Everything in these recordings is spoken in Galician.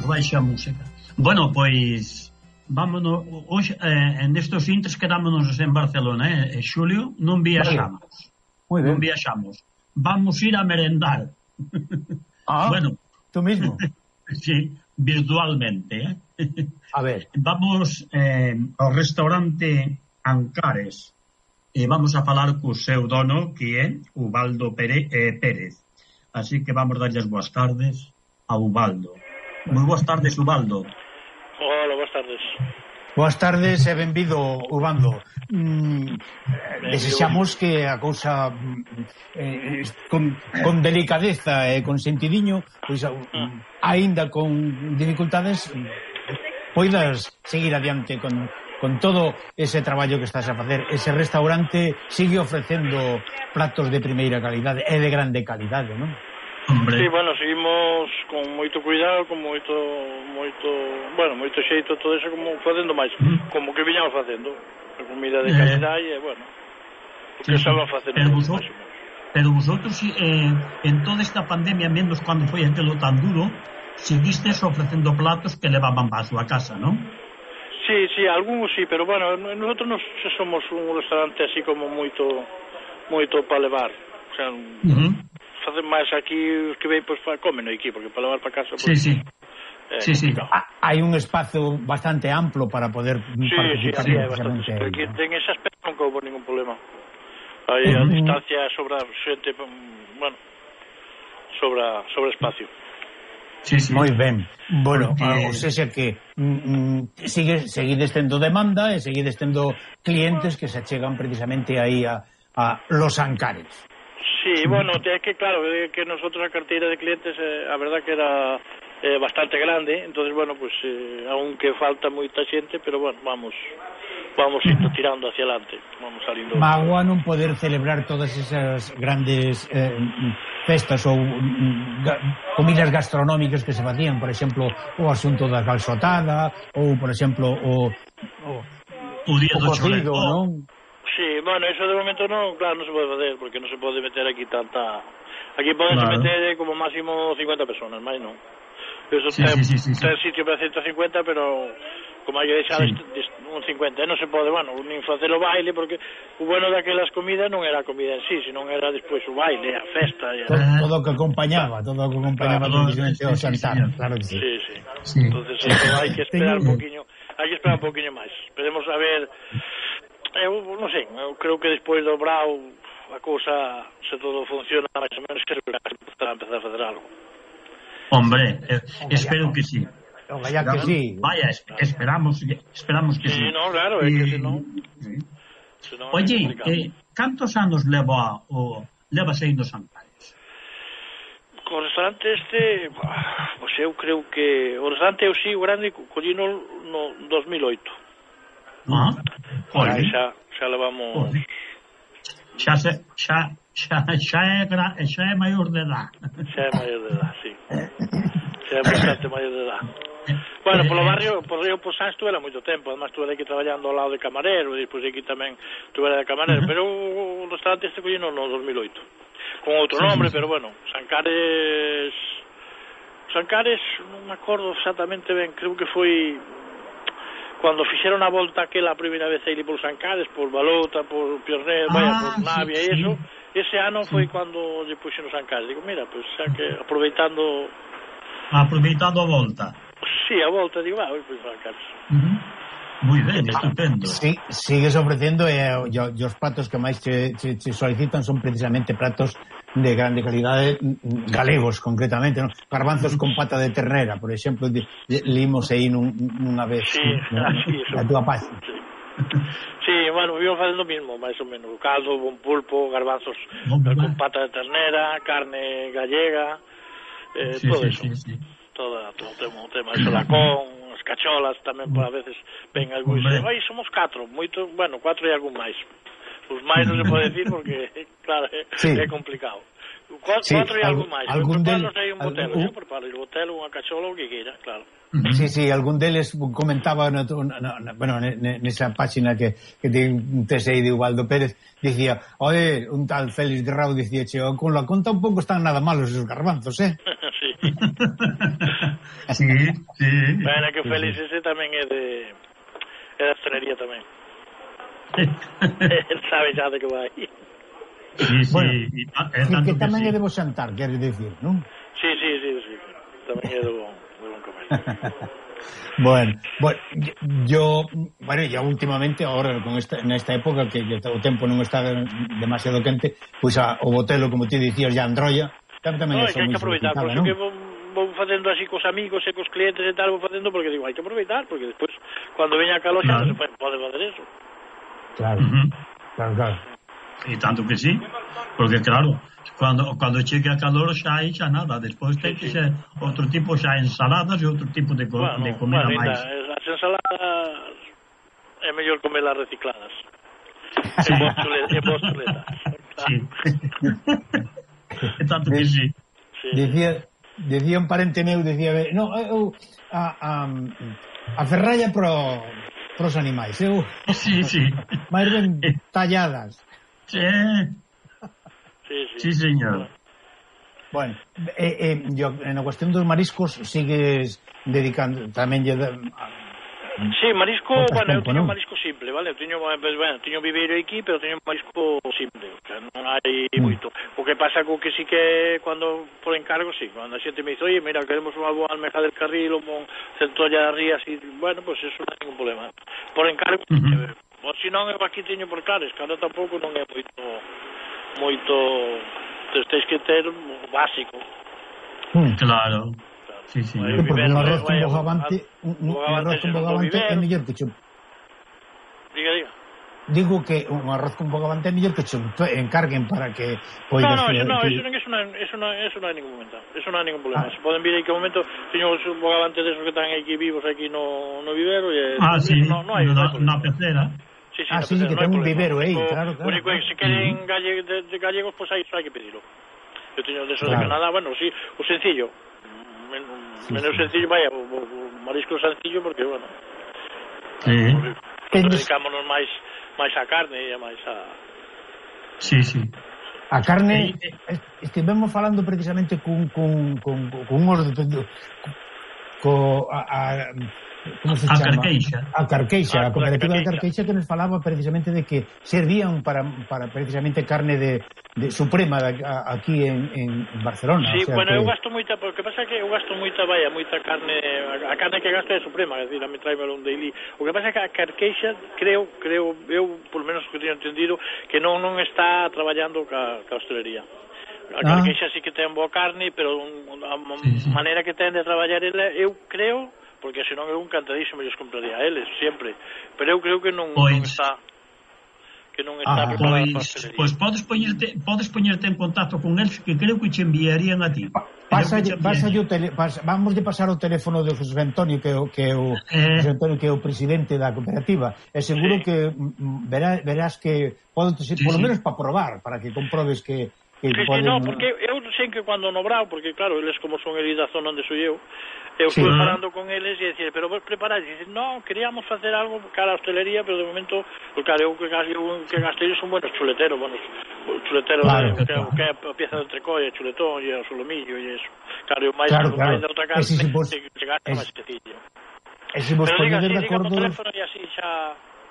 baixa a música. Bueno, pois vámonos hoxe, nestos intres quedámonos en Barcelona, Xulio, non viaxamos. Vale. Non viaxamos. Vamos ir a merendar. Bueno, tú mismo. Sí, virtualmente, A ver. Vamos ao restaurante Ancares e vamos a falar co seu dono, que é Ubaldo Pérez. Así que vamos darlle as boas tardes a Ubaldo. Moi boas tardes, Ubaldo. Hola, boas tardes. Boas tardes e benvido, Ubaldo. Desexamos que a cousa con delicadeza e con sentidiño, pois aínda con dificultades, poidas seguir adiante con todo ese traballo que estás a facer. Ese restaurante sigue ofrecendo pratos de primeira calidade e de grande calidade, non? Hombre. Sí, bueno, seguimos con moito cuidado, con moito xeito, todo eso, como facendo máis, como que viñamos facendo, a comida de calidade e, bueno, o que estaban facendo. Pero vosotros, en toda esta pandemia, menos cando foi aquilo tan duro, seguistes ofrecendo platos que levaban para a súa casa, non? Sí, algúns sí, pero, bueno, nosotros non somos un restaurante así como moito para levar, o sea, facen máis aquí os que ven, pois comen aquí, porque para levar para casa Sí. Hai un espazo bastante amplo para poder participar. Sí, hai bastante. Porque ten ese aspecto non houve ningún problema. Aí a distancia sobra xente, bueno, sobra espacio. Sí. Moi ben. Bueno, ou seja que seguides tendo demanda e seguides tendo clientes que se achegan precisamente aí a Los Ancares. Sí, bueno, é que claro, que nosotros a carteira de clientes a verdad que era bastante grande, entonces bueno, pues aunque falta moita xente, pero bueno, vamos indo tirando hacia adelante, vamos salindo. Magua non poder celebrar todas esas grandes festas ou comidas gastronómicas que se facían, por exemplo, o asunto da calçotada ou, por exemplo, o día do cocido, non? Sí, bueno, eso de momento claro, non se pode facer, porque non se pode meter aquí tanta... Aquí podense meter como máximo 50 personas, máis non. Eso ten sitio para 150, pero como hai que deixar un 50, non se pode, bueno, nin facer o baile, porque o bueno daquelas comidas non era a comida en sí, senón era despois o baile, a festa. Todo o que acompañaba precisamente o xantar, claro que sí. Sí. Entonces hai que esperar un poquinho máis. Esperemos a ver... Eu non sei, eu creo que despois do Brau a cousa, se todo funciona máis ou menos, que empezar a fazer algo. Hombre, espero que sí. Vaya que sí. Vaya, esperamos que sí. Sí, no, claro, é que senón... Oye, cantos anos levas aí nos Ancares? O restaurante pois eu creo que o restaurante eu sí, o grande, collino no 2008. Xa levamos... Xa é maior de edad. Xa é maior de edad, sí. Xa é bastante maior de edad. Bueno, polo barrio, por Río Posán estuve moito tempo, además estuve aquí traballando ao lado de camarero, e despois aquí tamén estuve de camarero, pero o restaurante collino no 2008. Con outro nombre, pero bueno, Ancares non me acordo exactamente ben, creo que foi... Cuando fixeron a volta aquela a primeira vez aí por Ancares, por Balota, por Piornel, por Navia e eso, ese ano foi cando lle puxen os Ancares. Digo, mira, pois xa que aproveitando a volta. Sí, a volta, digo, pois Ancares. Moi ben, estupendo. Sí, sigues ofrecendo e os pratos que máis te solicitan son precisamente pratos de grande calidade, galegos concretamente, non? Garbanzos con pata de ternera, por exemplo, limos aí nunha vez na túa página. Sí, bueno, vivo facendo o mismo, máis ou menos, caldo, bon pulpo, garbanzos con pata de ternera, carne gallega, todo eso. Todo o tema, iso lacón, as cacholas tamén, por a veces ven algún e dicen, somos 4, moito, bueno, 4 e algún máis. Os máis non se pode decir porque, claro, é complicado. 4 e algún máis. Algún deles hai un botelo, xa preparo o botelo, unha cachola, o que queira, claro. Sí, algún deles comentaba nesa página que ten un TSI de Ubaldo Pérez, dicía, un tal Félix de Rau dicía, con la conta un pouco están nada malos esos garbanzos, Sí. Sí. Bueno, que Félix ese tamén é de hostelería tamén. El sabe xa de que vai. Sí. Bueno, tanto que tamén sí. é de bo xantar, queres decir, non? Sí. Tamén é de bon comer. Bueno, yo ya últimamente, ahora con nesta época que o tempo non está demasiado quente, pois o botelo, como ti dicías, ya androlla, tamén é Que hai que aproveitar, por solicitada, iso que vou facendo así cos amigos e cos clientes e tal, vou facendo porque digo, hai que aproveitar, porque despois, cando veña a calor xa non se pode facer eso. Claro, claro. E tanto que sí, porque claro, cando chegue a calor xa hai xa nada, despois ten que ser outro tipo xa ensaladas e outro tipo de comida máis. As ensaladas é mellor comelas recicladas. Sí. E vos chuletas. Sí. E tanto que sí. Decía un parente meu, eu a ferralla pros animais, eu Sí. máis ben talladas. Sí, señor. Bueno, yo en a cuestión dos mariscos sigues dedicando tamén Sí, marisco, eu teño ¿no? marisco simple, vale? Teño viveiro aquí, pero teño marisco simple, que non hai moito. O que pasa co que sí que cando por encargo, sí, cando a xente me dice, oye, mira, queremos unha boa almeja del Carril, un centolla de rías, e, bueno, pues eso non hai ningún problema. Por encargo, o se non, eu aquí teño por cares, que ahora tampouco non é moito, tens que ter o básico. Claro. Sí. Porque un arroz con bogavante é mellor que chup. Diga. Digo que un arroz con bogavante é mellor que chup. Encarguen para que poidas... No, eso non hai ningún momento. Eso non hai ningún problema. Se poden vir aí que momento, teño os bogavantes desos que están aquí vivos aquí no vivero e... sí, na pecera. Sí, que ten un vivero aí, claro. Se queren gallegos, pois aí hai que pedilo. Eu teño desos de Canadá, bueno, sí, o sencillo. Menos sencillo, vaya, o marisco sencillo, porque, bueno, dedicámonos máis a carne e máis a... Sí. A carne, estivemos falando precisamente con como se chama? A Carqueixa, a cooperativa de Carqueixa, que nos falaba precisamente de que servían para precisamente carne de suprema aquí en Barcelona. Sí, o sea, bueno, eu gasto moita, porque pasa que eu gasto moita carne, a carne que gasto é suprema, é dicir, a me traime un daily. O que pasa é que a Carqueixa, creo, eu, por lo menos que teño entendido, que non está traballando ca hostelería. A Carqueixa sí que ten boa carne, pero a maneira que ten de traballar ela, eu creo, porque senón eu encantadísimo lles compraría a eles, sempre. Pero eu creo que non está preparada para a hostelería. Pois podes poñerte en contacto con eles, que creo que che enviarían a ti. Vamos de pasar o teléfono de José Antonio, que é o presidente da cooperativa, e seguro que verás que pode ser, polo menos para probar, para que comprobes que no, porque eu sei que cando no Brao, porque claro, eles como son eles da zona onde sou eu estuve falando con eles e dicir, pero vos preparad, e dicir, no, queríamos facer algo cara a hostelería, pero de momento, porque claro, eu que gastei son buenos chuleteros, que é a pieza de entrecolla, chuletón e o solomillo e eso. Claro, eu máis de outra carne que gasta máis sencillo. E se vos poñedes de acordo... Pero diga, teléfono e así xa...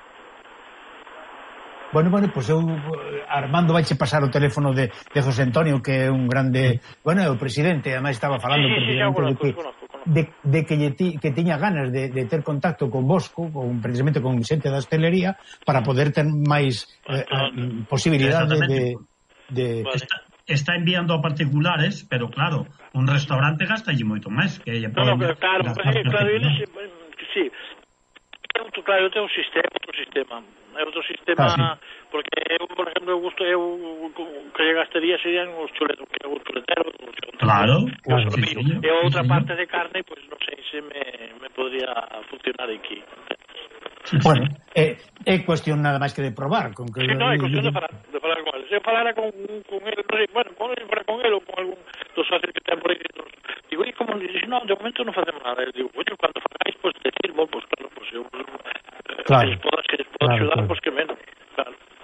Bueno, pues eu, Armando, vaiche pasar o teléfono de José Antonio, que é un grande, bueno, é o presidente, además estaba falando de que tiña ganas de ter contacto con Bosco, precisamente con xente da hostelería, para poder ter máis posibilidades de... Está enviando a particulares, pero claro, un restaurante gastalle moito máis que ella pode... Claro, sí. Claro, eu tenho outro sistema, porque eu, por exemplo, o que lle gastaría serían os chuleteros, claro, e outra parte de carne, pois non sei se me podría funcionar aquí. Bueno, é cuestión nada máis que de probar. No, é cuestión de falar con él. Se eu falara con él, bueno, con él ou con algún dos socios que ten por aí, digo, e como dices, no, de momento non facemos nada. Eu digo, oye, cando fagáis, pues decirmo, pues claro, pues eu... Claro. Se les podo axudar, pues que menos, claro.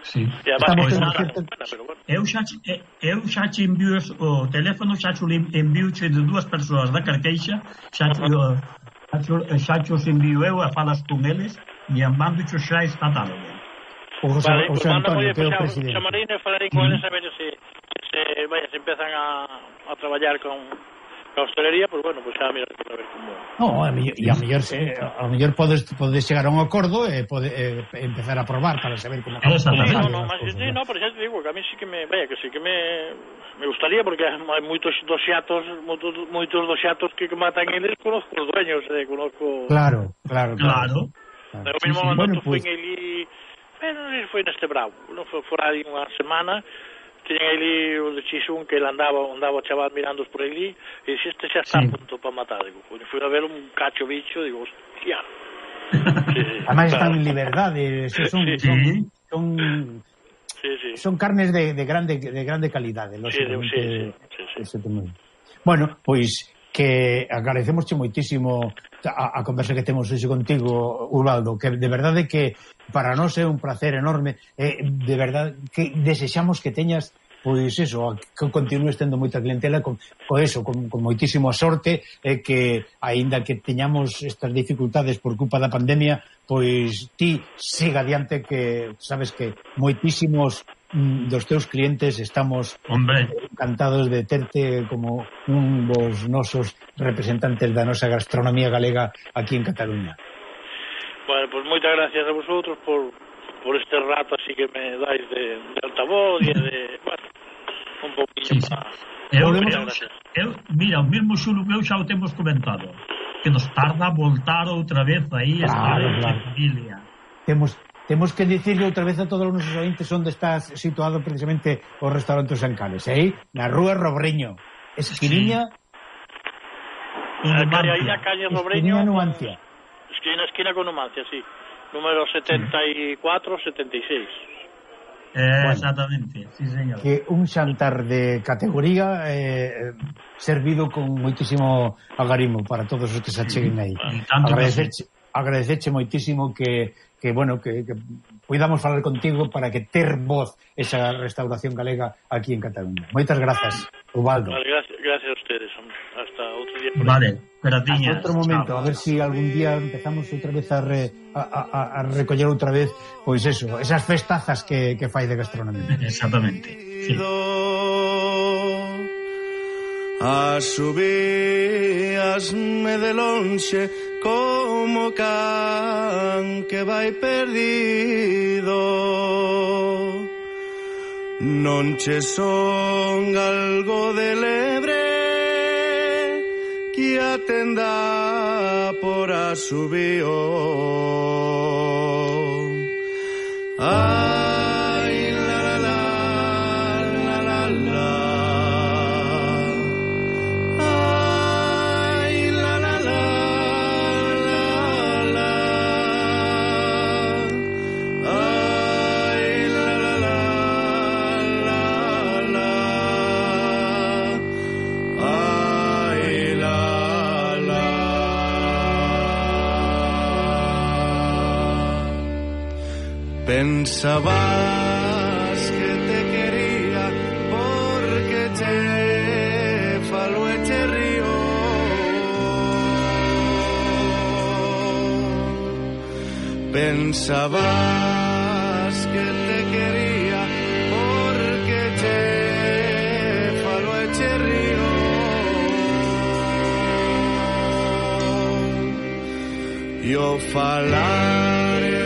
Sí. E además, eu xa che envío o teléfono, xa che envío de 2 persoas da Carqueixa, xa che os envío eu e falas con eles e mando xa esta tarde. Vale, pues mándame a Marina e falaré con eles a ver se empezan a traballar con a hostelería, pues bueno, pues xa mira a ver como... No, a mellor podes chegar a un acordo e empezar a probar para saber como... No, pero xa te digo que a mí sí que me gustaría, porque hai moitos dos xatos que matan eles, conozco os dueños, conozco... Claro. O mismo momento fui en Eli, foi neste bravo, non foi fora de unha semana. Tiñan ali o de Chisún que ele andaba o chaval mirando por ali e dixo, este xa está a punto para matar. Digo, fui a ver un cacho bicho, digo, hostia. Además están en liberdade, son carnes de grande calidade, lógicamente. Bueno, pois que agradecemosche moitísimo a conversa que temos hoxe contigo, Ubaldo, que de verdade que para nós é un placer enorme, de verdade que desexamos que teñas, pois eso, que continues tendo moita clientela con moitísima sorte, que aínda que teñamos estas dificultades por culpa da pandemia, pois ti siga adiante, que sabes que moitísimos dos teus clientes estamos encantados de terte como un dos nosos representantes da nosa gastronomía galega aquí en Cataluña. Bueno, pues moitas gracias a vosotros por este rato así que me dais de altavoz e de, bueno, un poquinho mira, o mesmo xulo que eu xa o temos comentado, que nos tarda a voltar outra vez aí estar en familia. Temos que dicirle outra vez a todos os nosos ointes onde está situado precisamente o restaurante Os Ancares, na rúa Robreño, esquiniña aí a calle Robreño, Numancia. Esquina con Numancia, sí. Número 74, 76. Exactamente, sí, señor. Que un xantar de categoría servido con moitísimo agarimo para todos os que se acheguen aí. Agradecerche moitísimo que podamos falar contigo para que ter voz esa restauración galega aquí en Cataluña. Moitas grazas, Ubaldo. Vale, gracias a ustedes, hombre. Hasta outro día. Vale, hasta outro momento, a ver si algún día empezamos outra vez a recoller outra vez, pois eso, esas festazas que fai de gastronomía. Exactamente, sí. A subíasme de lonxe como can que vai perdido, non che son algo de lebre que atenda por a subío. Ai, la la la, la la la. Pensabas que te quería porque te falo e te río. Pensabas que te quería porque te falo e te río. Yo falar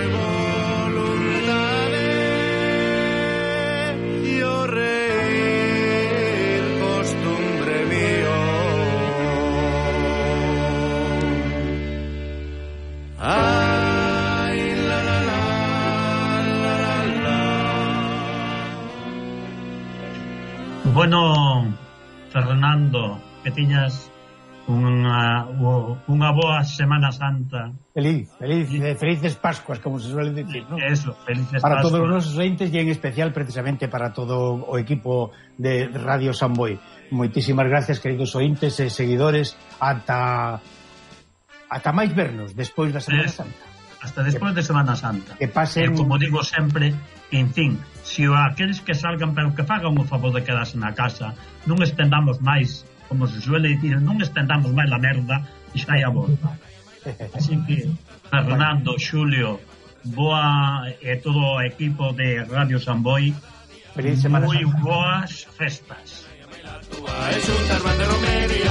Bueno, Fernando, que tiñas unha boa Semana Santa. Felices Pascuas, como se suele decir, ¿no? Eso, felices para Pascuas. Todos os nosos entes e en especial precisamente para todo o equipo de Radio Samboy. Moitísimas gracias, queridos ointes e seguidores, ata máis vernos despois da Semana Santa. hasta despois de Semana Santa. Que pasen... como digo sempre, en fin, se aqueles que salgan, pero que fagan o favor de quedarse na casa, non estendamos máis, como se suele dicir, non estendamos máis la merda e xa hai a volta. Así que, Fernando, Xulio, boa e todo o equipo de Radio Samboy, moi boas festas. Es un tarbán de romería.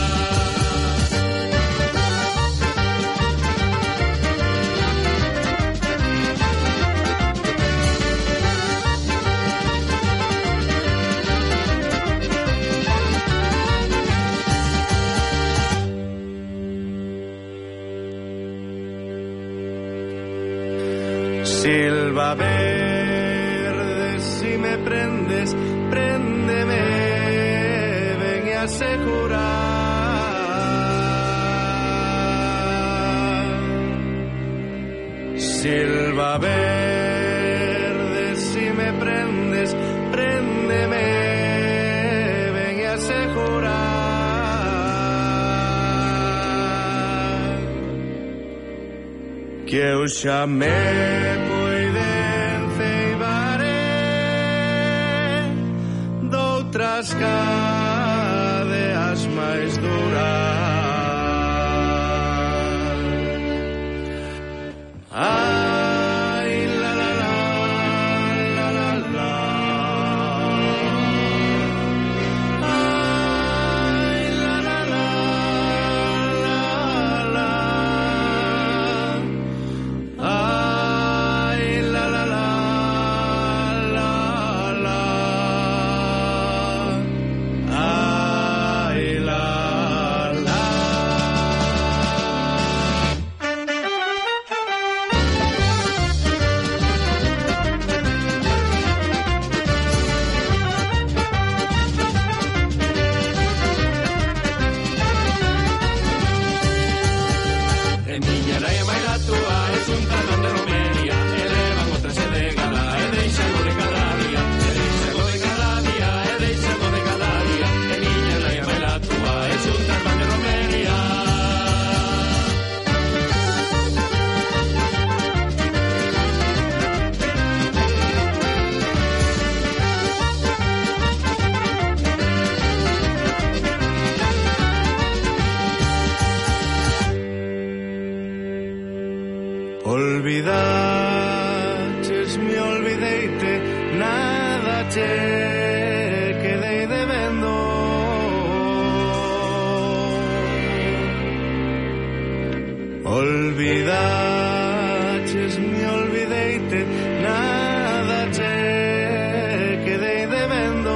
Silva verde, si me prendes, préndeme, ven a asegurar. Silva verde, si me prendes, préndeme, ven a asegurar. Que eu xa me outras cadeas máis duras. Ai, la la la, la la la. Ai, la la la, la la. Ai, la la la. Olvidaches, me olvideite, nada che quedei debendo. Olvidaches, me olvideite, nada che quedei debendo.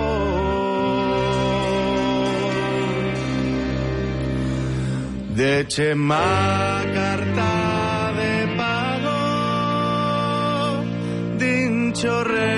Deche má carta Chorre